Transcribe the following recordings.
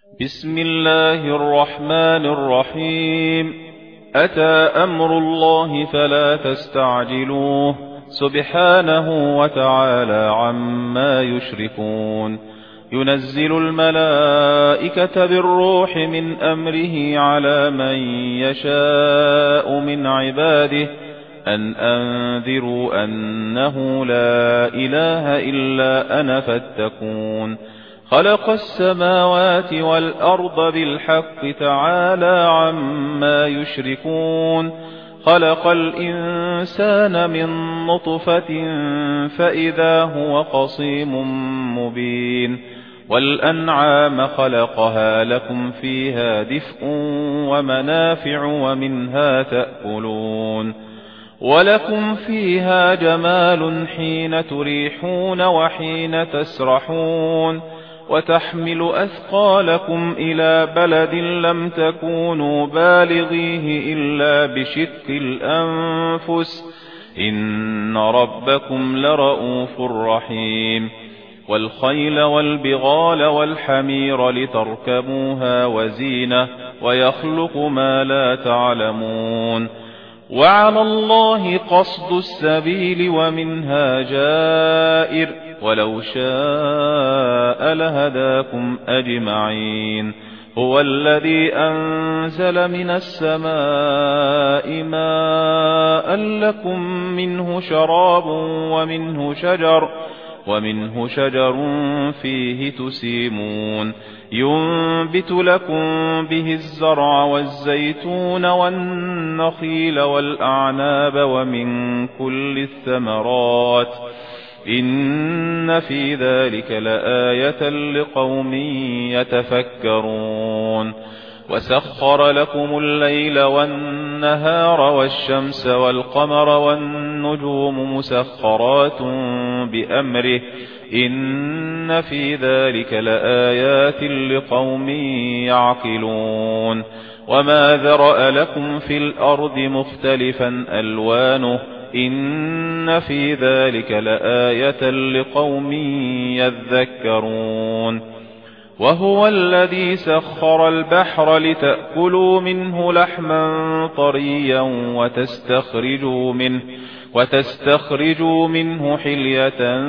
بسم الله الرحمن الرحيم. أتى أمر الله فلا تستعجلوه سبحانه وتعالى عما يشركون. ينزل الملائكة بالروح من أمره على من يشاء من عباده أن أنذروا أنه لا إله إلا أنا فاتقون. خلق السماوات والأرض بالحق تعالى عما يشركون. خلق الإنسان من نطفة فإذا هو خصيم مبين. والأنعام خلقها لكم فيها دفء ومنافع ومنها تأكلون. ولكم فيها جمال حين تريحون وحين تسرحون. وتحمل أثقالكم إلى بلد لم تكونوا بالغيه إلا بشق الأنفس إن ربكم لرؤوف رحيم. والخيل والبغال والحمير لتركبوها وزينة ويخلق ما لا تعلمون. وعلى الله قصد السبيل ومنها جائر ولو شاء لهداكم أجمعين. هو الذي أنزل من السماء ماء لكم منه شراب ومنه شجر فيه تسيمون. ينبت لكم به الزرع والزيتون والنخيل والأعناب ومن كل الثمرات إن في ذلك لآية لقوم يتفكرون. وسخر لكم الليل والنهار والشمس والقمر والنجوم مسخرات بأمره إن في ذلك لآيات لقوم يعقلون. وما ذرأ لكم في الأرض مختلفا ألوانه إن في ذلك لآية لقوم يذكرون. وهو الذي سخر البحر لتأكلوا منه لحما طريا وتستخرجوا منه حلية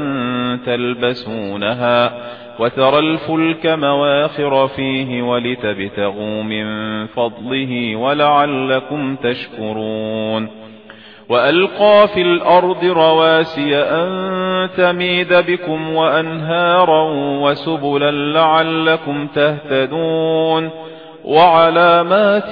تلبسونها وترى الفلك مواخر فيه ولتبتغوا من فضله ولعلكم تشكرون. وألقى في الأرض رواسي أن تميد بكم وأنهارا وسبلا لعلكم تهتدون. وعلامات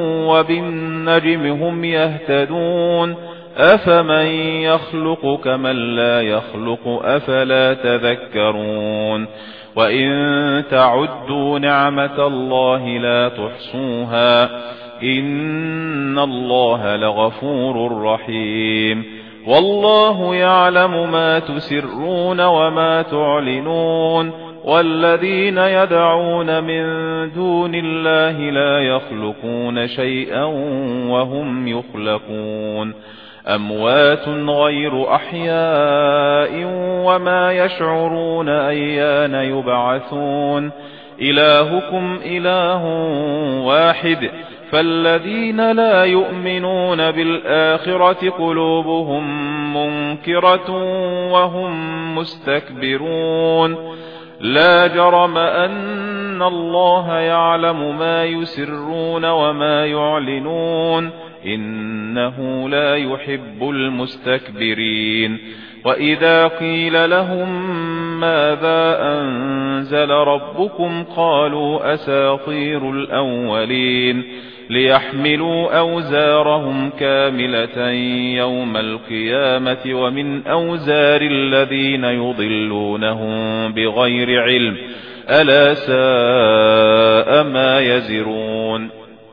وبالنجم هم يهتدون. أفمن يخلق كمن لا يخلق أفلا تذكرون. وإن تعدوا نعمة الله لا تحصوها إن الله لغفور رحيم. والله يعلم ما تسرون وما تعلنون. والذين يدعون من دون الله لا يخلقون شيئا وهم يخلقون. أموات غير أحياء وما يشعرون أيان يبعثون. إلهكم إله واحد فالذين لا يؤمنون بالآخرة قلوبهم منكرة وهم مستكبرون. لا جرم أن الله يعلم ما يسرون وما يعلنون إنه لا يحب المستكبرين. وإذا قيل لهم ماذا أنزل ربكم قالوا أساطير الأولين ليحملوا أوزارهم كاملة يوم القيامة ومن أوزار الذين يضلونهم بغير علم ألا ساء ما يزرون.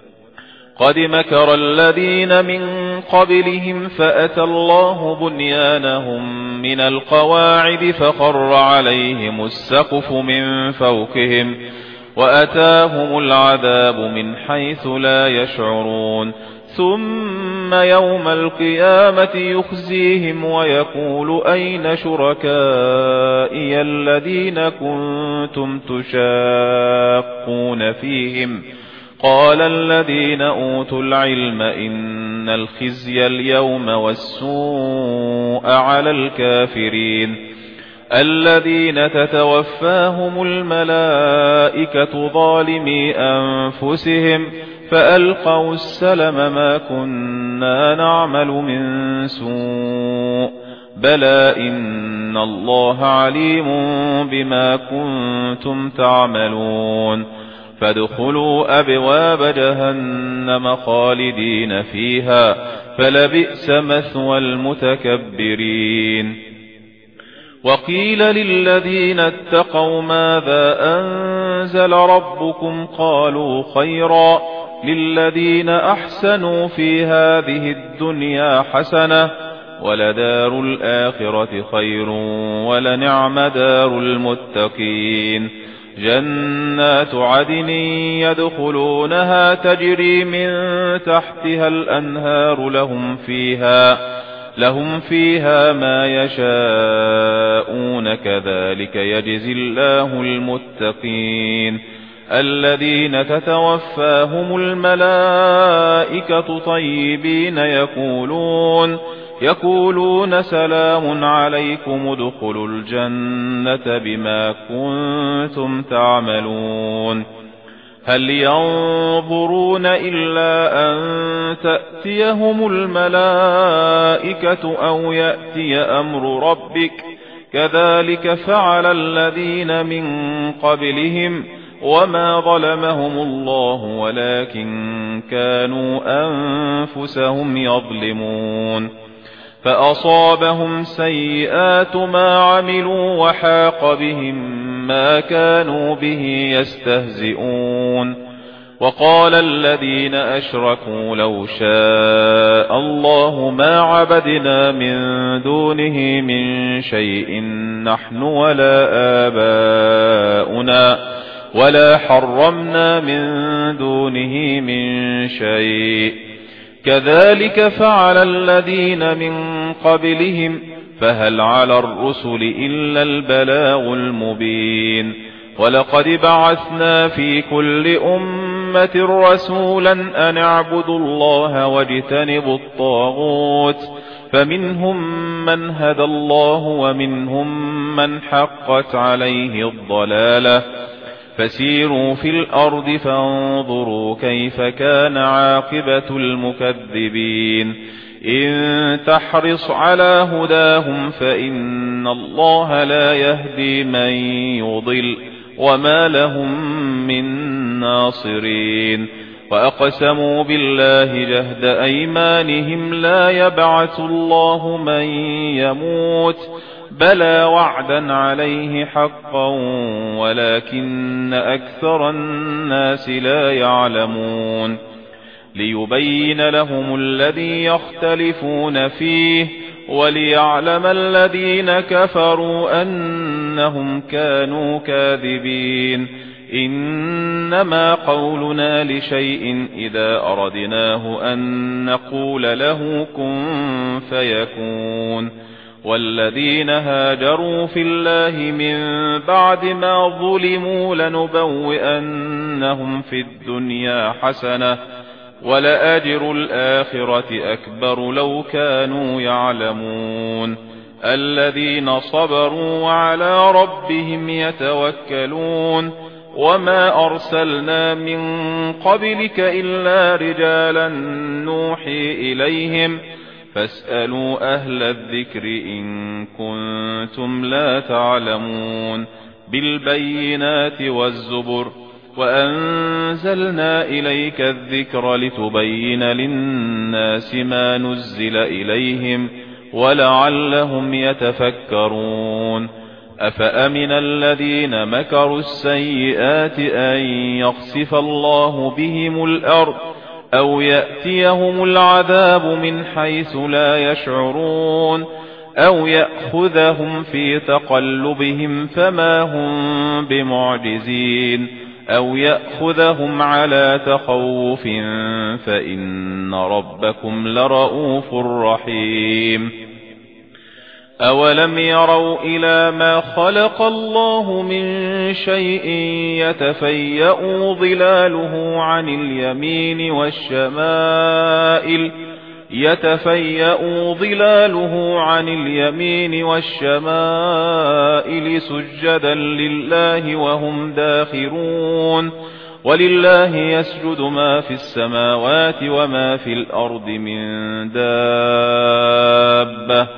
قد مكر الذين من قبلهم فأتى الله بنيانهم من القواعد فخر عليهم السقف من فوقهم وأتاهم العذاب من حيث لا يشعرون. ثم يوم القيامة يخزيهم ويقول أين شركائي الذين كنتم تشاقون يتفكرون فيهم. قال الذين أوتوا العلم إن الخزي اليوم والسوء على الكافرين الذين تتوفاهم الملائكة ظالمي أنفسهم فألقوا السلم ما كنا نعمل من سوء بلى إن الله عليم بما كنتم تعملون فادخلوا أبواب جهنم خالدين فيها فلبئس مثوى المتكبرين. وقيل للذين اتقوا ماذا أنزل ربكم قالوا خيرا للذين أحسنوا في هذه الدنيا حسنة ولدار الآخرة خير ولنعم دار المتقين. جنات عدن يدخلونها تجري من تحتها الأنهار لهم فيها ما يشاءون كذلك يجزي الله المتقين. الذين تتوفاهم الملائكة طيبين يقولون سلام عليكم ادخلوا الجنة بما كنتم تعملون. هل ينظرون إلا أن تأتيهم الملائكة أو يأتي أمر ربك كذلك فعل الذين من قبلهم وما ظلمهم الله ولكن كانوا أنفسهم يظلمون. فأصابهم سيئات ما عملوا وحاق بهم ما كانوا به يستهزئون. وقال الذين أشركوا لو شاء الله ما عبدنا من دونه من شيء نحن ولا آباؤنا ولا حرمنا من دونه من شيء كذلك فعل الذين من قبلهم فهل على الرسل إلا البلاغ المبين. ولقد بعثنا في كل أمة رسولا أن اعبدوا الله واجتنبوا الطاغوت فمنهم من هدى الله ومنهم من حقت عليه الضلالة فسيروا في الأرض فانظروا كيف كان عاقبة المكذبين. إن تحرص على هداهم فإن الله لا يهدي من يضل وما لهم من ناصرين. وأقسموا بالله جهد أيمانهم لا يبعث الله من يموت بلى وعدا عليه حقا ولكن أكثر الناس لا يعلمون. ليبين لهم الذي يختلفون فيه وليعلم الذين كفروا أنهم كانوا كاذبين. إنما قولنا لشيء إذا أردناه أن نقول له كن فيكون. والذين هاجروا في الله من بعد ما ظلموا لنبوئنهم في الدنيا حسنة ولأجر الآخرة أكبر لو كانوا يعلمون. الذين صبروا وعلى ربهم يتوكلون. وما أرسلنا من قبلك إلا رجالا نوحي إليهم فاسألوا أهل الذكر إن كنتم لا تعلمون. بالبينات والزبر وأنزلنا إليك الذكر لتبين للناس ما نزل إليهم ولعلهم يتفكرون. أفأمن الذين مكروا السيئات أن يخسف الله بهم الأرض أو يأتيهم العذاب من حيث لا يشعرون أو يأخذهم في تقلبهم فما هم بمعجزين أو يأخذهم على تخوف فإن ربكم لرؤوف رحيم. أولم يروا إلى ما خلق الله من شيء يتفيأ ظلاله عن اليمين والشمائل سجدا لله وهم داخرون ولله يسجد ما في السماوات وما في الأرض من دابة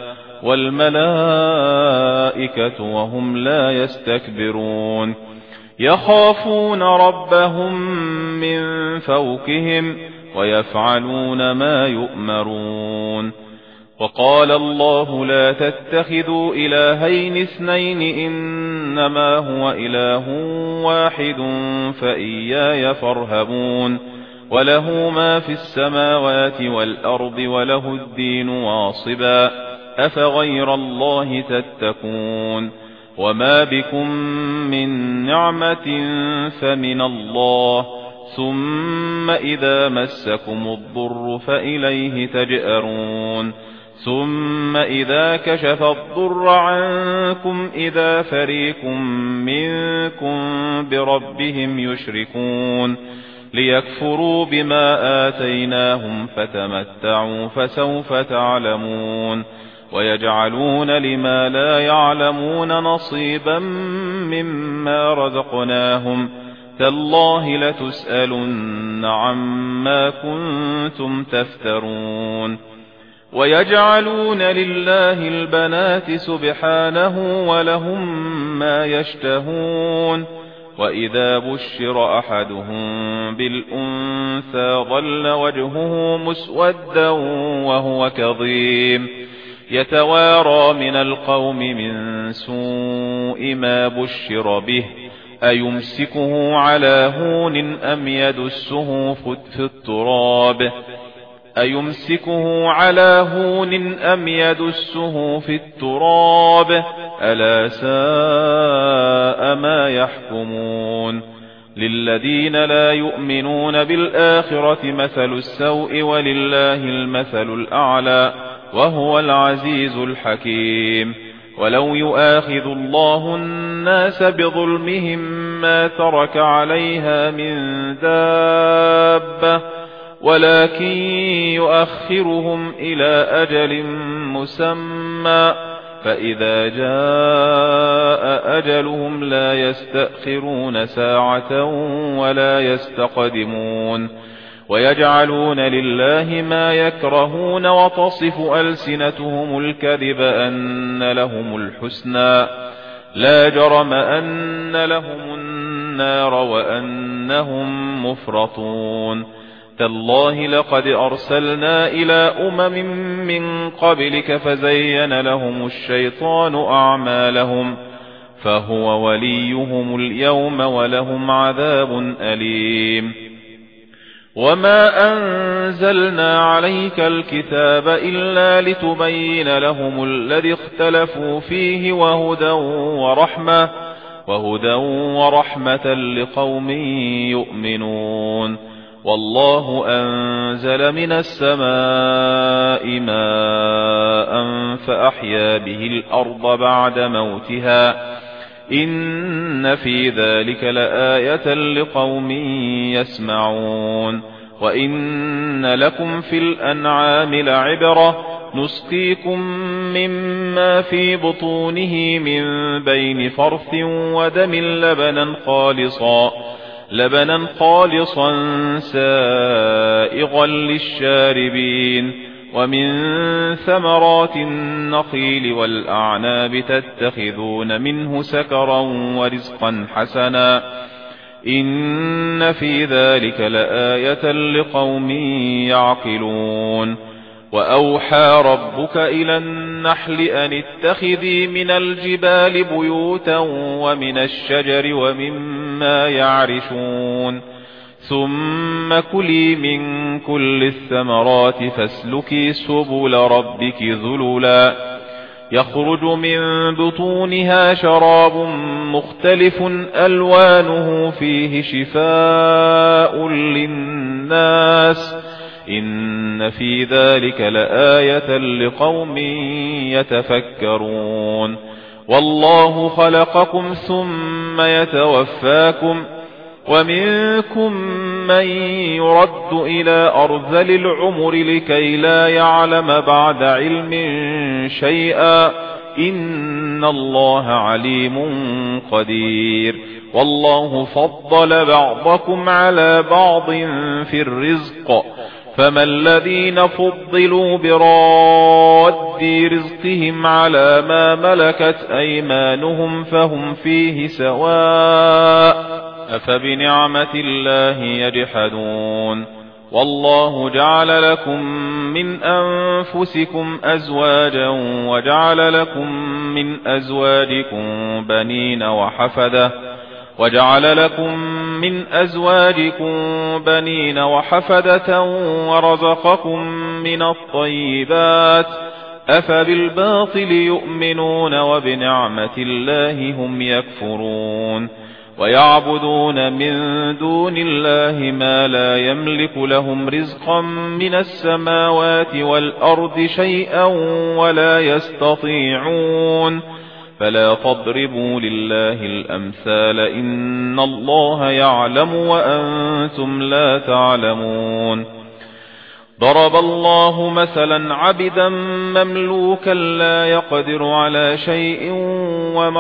والملائكة وهم لا يستكبرون يخافون ربهم من فوقهم ويفعلون ما يؤمرون وقال الله لا تتخذوا إلهين اثنين إنما هو إله واحد فإياي فارهبون وله ما في السماوات والأرض وله الدين واصبا أفغير الله تتقون وما بكم من نعمة فمن الله ثم إذا مسكم الضر فإليه تجأرون ثم إذا كشف الضر عنكم إذا فريق منكم بربهم يشركون ليكفروا بما آتيناهم فتمتعوا فسوف تعلمون ويجعلون لما لا يعلمون نصيبا مما رزقناهم تالله لتسألن عما كنتم تفترون ويجعلون لله البنات سبحانه ولهم ما يشتهون وإذا بشر أحدهم بالأنثى ظل وجهه مسودا وهو كظيم يتوارى من القوم من سوء ما بشر به أيمسكه على هون أم يدسه في التراب ألا ساء ما يحكمون للذين لا يؤمنون بالآخرة مثل السوء ولله المثل الأعلى وهو العزيز الحكيم ولو يؤاخذ الله الناس بظلمهم ما ترك عليها من دابة ولكن يؤخرهم إلى أجل مسمى فإذا جاء أجلهم لا يستأخرون ساعة ولا يستقدمون ويجعلون لله ما يكرهون وتصف ألسنتهم الكذب أن لهم الحسنى لا جرم أن لهم النار وأنهم مفرطون تالله لقد أرسلنا إلى من قبلك فزين لهم الشيطان أعمالهم فهو وليهم اليوم ولهم عذاب أليم وما أنزلنا عليك الكتاب إلا لتبين لهم الذي اختلفوا فيه وهدى ورحمة لقوم يؤمنون والله أنزل من السماء ماء فأحيا به الأرض بعد موتها إن في ذلك لآية لقوم يسمعون وإن لكم في الأنعام لعبرة نسقيكم مما في بطونه من بين فرث ودم لبنا خالصا سائغا للشاربين ومن ثمرات النخيل والأعناب تتخذون منه سكرا ورزقا حسنا إن في ذلك لآية لقوم يعقلون وأوحى ربك إلى النحل أن اتخذي من الجبال بيوتا ومن الشجر ومما يعرشون ثم كلي من كل الثمرات فاسلكي سبل ربك ذللا يخرج من بطونها شراب مختلف ألوانه فيه شفاء للناس إن في ذلك لآية لقوم يتفكرون والله خلقكم ثم يتوفاكم ومنكم من يرد إلى أرذل العمر لكي لا يعلم بعد علم شيئا إن الله عليم قدير والله فضل بعضكم على بعض في الرزق فما الذين فضلوا براد رزقهم على ما ملكت أيمانهم فهم فيه سواء أفبنعمة الله يجحدون والله جعل لكم من أنفسكم أزواجا وجعل لكم من أزواجكم بنين وحفدة ورزقكم من الطيبات أفبالباطل يؤمنون وبنعمة الله هم يكفرون ويعبدون من دون الله ما لا يملك لهم رزقا من السماوات والأرض شيئا ولا يستطيعون فلا تضربوا لله الأمثال إن الله يعلم وأنتم لا تعلمون ضرب الله مثلا عبدا مملوكا لا يقدر على شيء ومن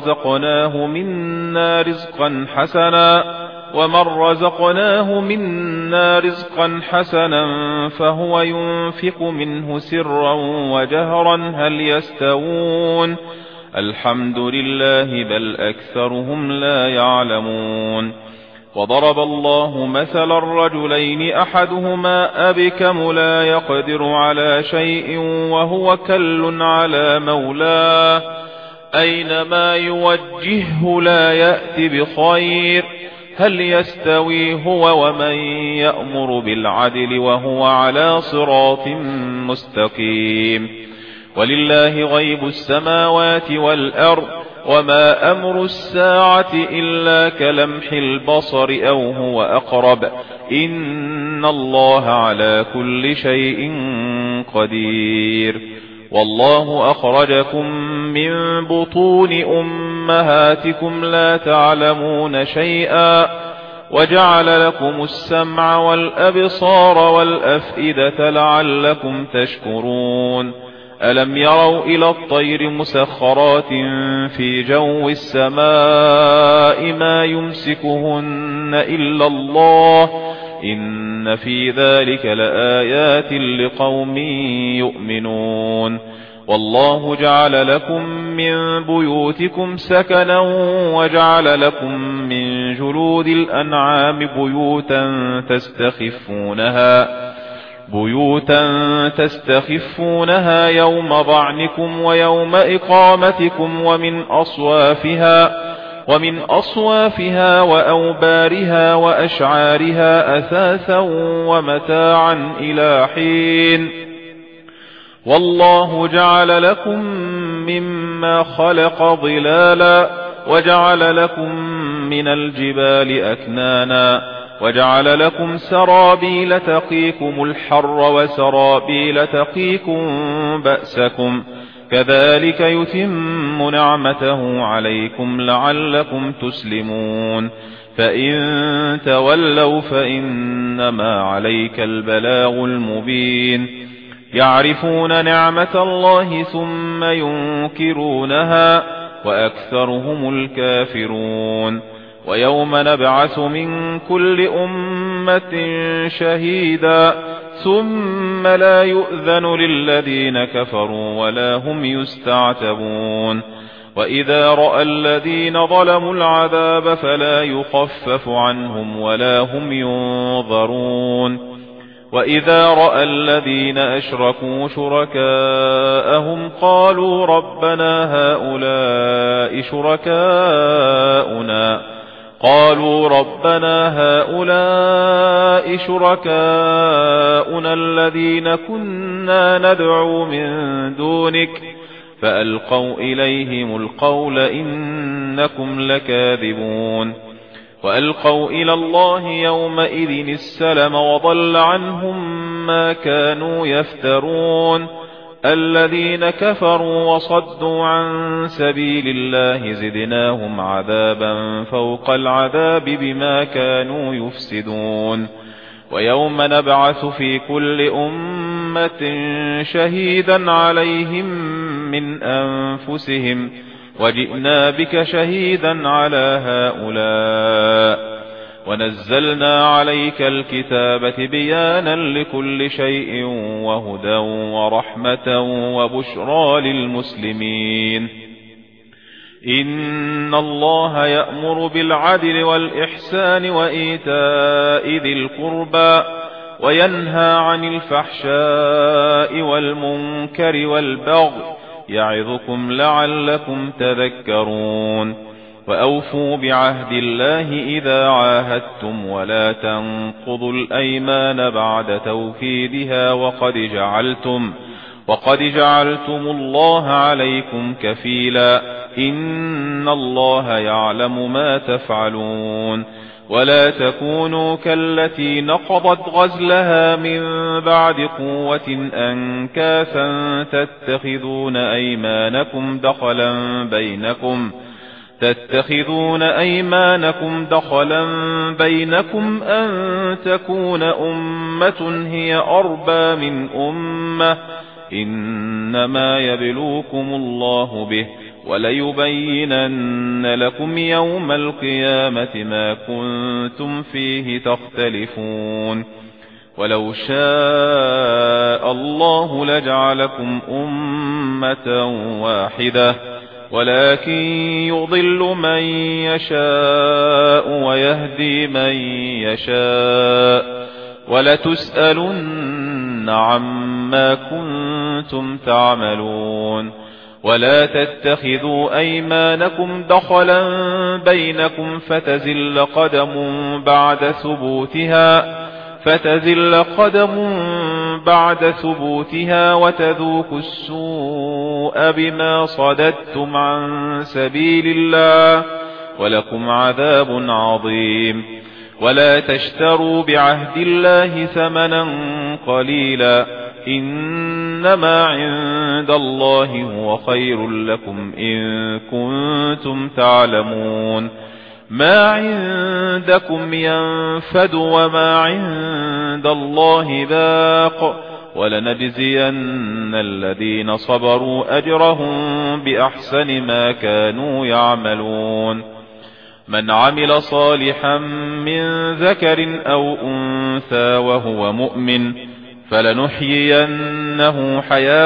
رزقناه منا رزقا حسنا فهو ينفق منه سرا وجهرا هل يستوون الحمد لله بل أكثرهم لا يعلمون وضرب الله مثلا الرجلين أحدهما أبكم لا يقدر على شيء وهو كل على مولاه أينما يوجهه لا يأتي بخير هل يستوي هو ومن يأمر بالعدل وهو على صراط مستقيم ولله غيب السماوات والأرض وما أمر الساعة إلا كلمح البصر أو هو أقرب إن الله على كل شيء قدير والله أخرجكم من بطون أمهاتكم لا تعلمون شيئا وجعل لكم السمع والأبصار والأفئدة لعلكم تشكرون ألم يروا إلى الطير مسخرات في جو السماء ما يمسكهن إلا الله إن في ذلك لآيات لقوم يؤمنون والله جعل لكم من بيوتكم سكنا وجعل لكم من جلود الأنعام بيوتا تستخفونها يوم ضعنكم ويوم إقامتكم ومن أصوافها وأوبارها وأشعارها أثاثا ومتاعا إلى حين والله جعل لكم مما خلق ظلالا وجعل لكم من الجبال أكنانا وجعل لكم سرابيل تقيكم الحر وسرابيل تقيكم بأسكم كذلك يتم نعمته عليكم لعلكم تسلمون فإن تولوا فإنما عليك البلاغ المبين يعرفون نعمة الله ثم ينكرونها وأكثرهم الكافرون ويوم نبعث من كل أمة شهيدا ثم لا يؤذن للذين كفروا ولا هم يستعتبون وإذا رأى الذين ظلموا العذاب فلا يخفف عنهم ولا هم ينظرون وإذا رأى الذين أشركوا شركاءهم قالوا ربنا هؤلاء شركاؤنا الذين كنا ندعو من دونك فألقوا إليهم القول إنكم لكاذبون وألقوا إلى الله يومئذ السلم وضل عنهم ما كانوا يفترون الذين كفروا وصدوا عن سبيل الله زدناهم عذابا فوق العذاب بما كانوا يفسدون ويوم نبعث في كل أمة شهيدا عليهم من أنفسهم وجئنا بك شهيدا على هؤلاء ونزلنا عليك الكتاب بيانا لكل شيء وهدى ورحمة وبشرى للمسلمين إن الله يأمر بالعدل والإحسان وإيتاء ذي القربى وينهى عن الفحشاء والمنكر والبغي يعظكم لعلكم تذكرون وأوفوا بعهد الله إذا عاهدتم ولا تنقضوا الأيمان بعد توكيدها وقد جعلتم الله عليكم كفيلا إن الله يعلم ما تفعلون ولا تكونوا كالتي نقضت غزلها من بعد قوة أنكاثا تتخذون أيمانكم دخلا بينكم أن تكون أمة هي أربى من أمة إنما يبلوكم الله به وليبينن لكم يوم القيامة ما كنتم فيه تختلفون ولو شاء الله لجعلكم أمة واحدة ولكن يضل من يشاء ويهدي من يشاء ولتسألن عما كنتم تعملون ولا تتخذوا أيمانكم دخلا بينكم فتزل قدم بعد ثبوتها وتذوقوا السوء بما صددتم عن سبيل الله ولكم عذاب عظيم ولا تشتروا بعهد الله ثمنا قليلا إنما عند الله هو خير لكم إن كنتم تعلمون ما عندكم ينفد وما عند الله باق ولنجزين الذين صبروا أجرهم بأحسن ما كانوا يعملون من عمل صالحا من ذكر أو أنثى وهو مؤمن فلنحيينه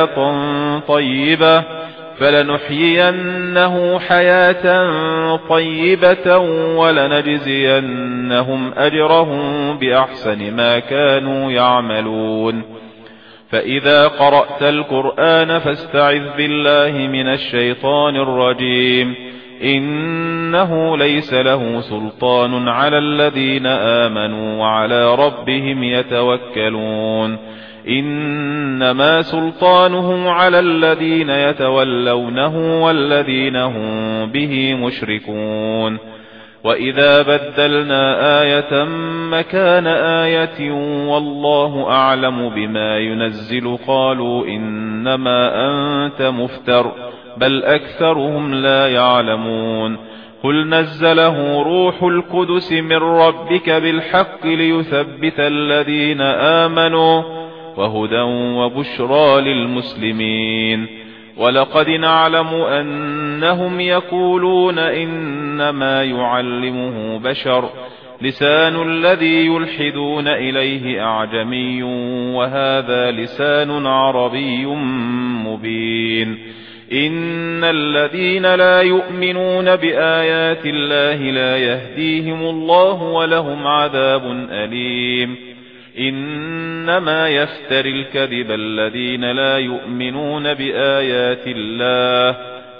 حياة طيبة ولنجزينهم أجرهم بأحسن ما كانوا يعملون فإذا قرأت القرآن فاستعذ بالله من الشيطان الرجيم إنه ليس له سلطان على الذين آمنوا وعلى ربهم يتوكلون إنما سلطانه على الذين يتولونه والذين هم به مشركون وإذا بدلنا آية مكان آية والله أعلم بما ينزل قالوا إنما أنت مفتر بل أكثرهم لا يعلمون قل نزله روح القدس من ربك بالحق ليثبت الذين آمنوا وهدى وبشرى للمسلمين ولقد نعلم أنهم يقولون إنما يعلمه بشر لسان الذي يلحدون إليه أعجمي وهذا لسان عربي مبين إن الذين لا يؤمنون بآيات الله لا يهديهم الله ولهم عذاب أليم إنما يفتر الكذب الذين لا يؤمنون بآيات الله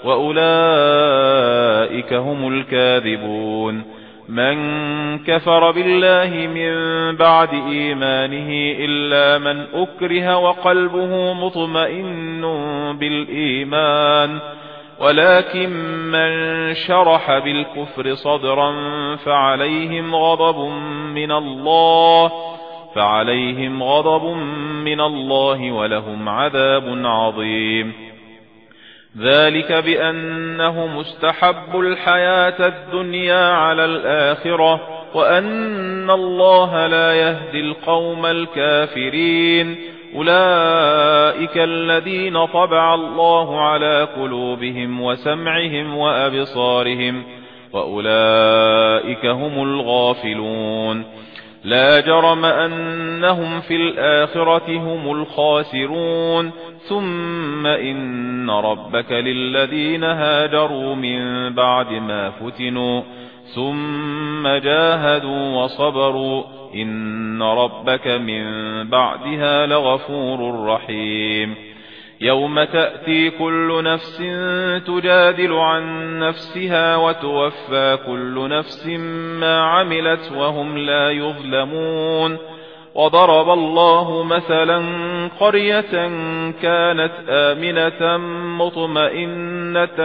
وأولئك هم الكاذبون من كفر بالله من بعد إيمانه إلا من أكره وقلبه مطمئن بالإيمان ولكن من شرح بالكفر صدرا فعليهم غضب من الله فعليهم غضب من الله ولهم عذاب عظيم. ذلك بأنهم استحبوا الحياة الدنيا على الآخرة وأن الله لا يهدي القوم الكافرين. أولئك الذين طبع الله على قلوبهم وسمعهم وأبصارهم وأولئك هم الغافلون. لا جرم أنهم في الآخرة هم الخاسرون. ثم إن ربك للذين هاجروا من بعد ما فتنوا ثم جاهدوا وصبروا إن ربك من بعدها لغفور رحيم. يوم تأتي كل نفس تجادل عن نفسها وتوفى كل نفس ما عملت وهم لا يظلمون. وضرب الله مثلا قرية كانت آمنة مطمئنة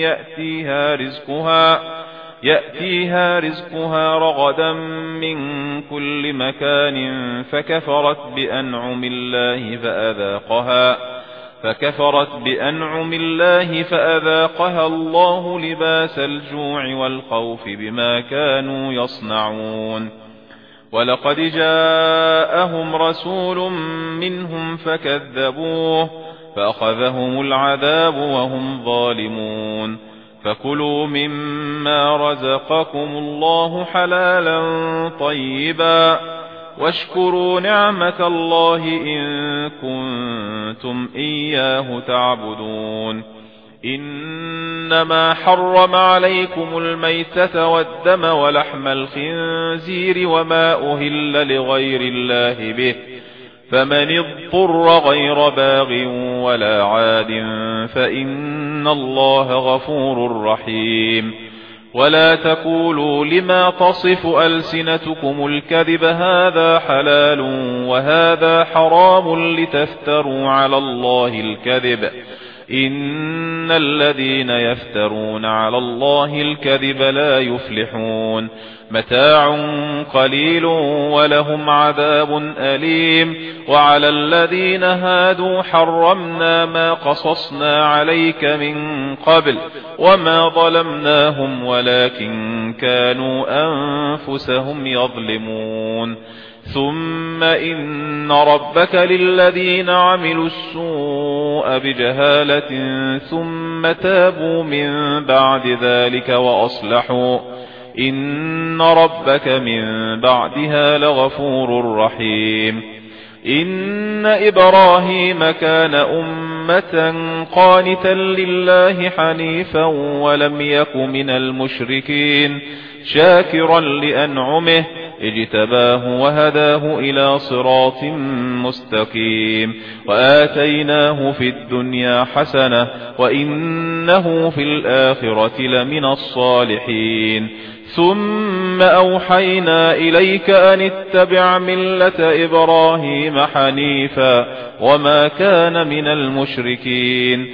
يأتيها رزقها رغدا من كل مكان فكفرت بأنعم الله فأذاقها الله لباس الجوع والخوف بما كانوا يصنعون. ولقد جاءهم رسول منهم فكذبوه فأخذهم العذاب وهم ظالمون. فكلوا مما رزقكم الله حلالا طيبا واشكروا نعمة الله إن كنتم إياه تعبدون. إنما حرم عليكم الميتة والدم ولحم الخنزير وما أهل لغير الله به فمن اضطر غير باغ ولا عاد فإن الله غفور رحيم. ولا تقولوا لما تصف ألسنتكم الكذب هذا حلال وهذا حرام لتفتروا على الله الكذب إن الذين يفترون على الله الكذب لا يفلحون. متاع قليل ولهم عذاب أليم. وعلى الذين هادوا حرمنا ما قصصنا عليك من قبل وما ظلمناهم ولكن كانوا أنفسهم يظلمون. ثم إن ربك للذين عملوا السوء بجهالة ثم تابوا من بعد ذلك وأصلحوا إن ربك من بعدها لغفور رحيم. إن إبراهيم كان أمة قانتا لله حنيفا ولم يك من المشركين شاكرا لأنعمه اجتباه وهداه إلى صراط مستقيم. وآتيناه في الدنيا حسنة وإنه في الآخرة لمن الصالحين. ثم أوحينا إليك أن اتبع ملة إبراهيم حنيفا وما كان من المشركين.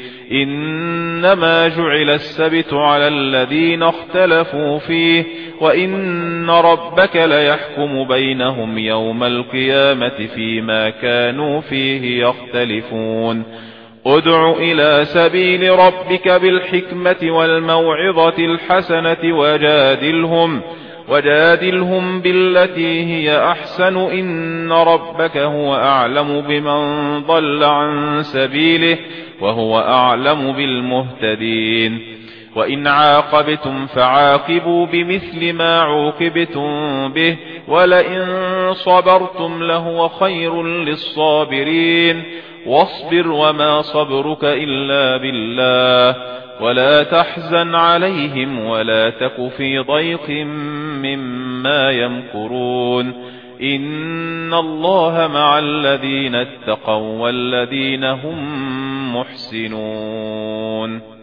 إنما جعل السبت على الذين اختلفوا فيه وإن ربك ليحكم بينهم يوم القيامة فيما كانوا فيه يختلفون. ادع إلى سبيل ربك بالحكمة والموعظة الحسنة وجادلهم بالتي هي أحسن إن ربك هو أعلم بمن ضل عن سبيله وهو أعلم بالمهتدين. وإن عاقبتم فعاقبوا بمثل ما عوقبتم به ولئن صبرتم لهو خير للصابرين. واصبر وما صبرك إلا بالله ولا تحزن عليهم ولا تك في ضيق مما يمكرون. إن الله مع الذين اتقوا والذين هم محسنون.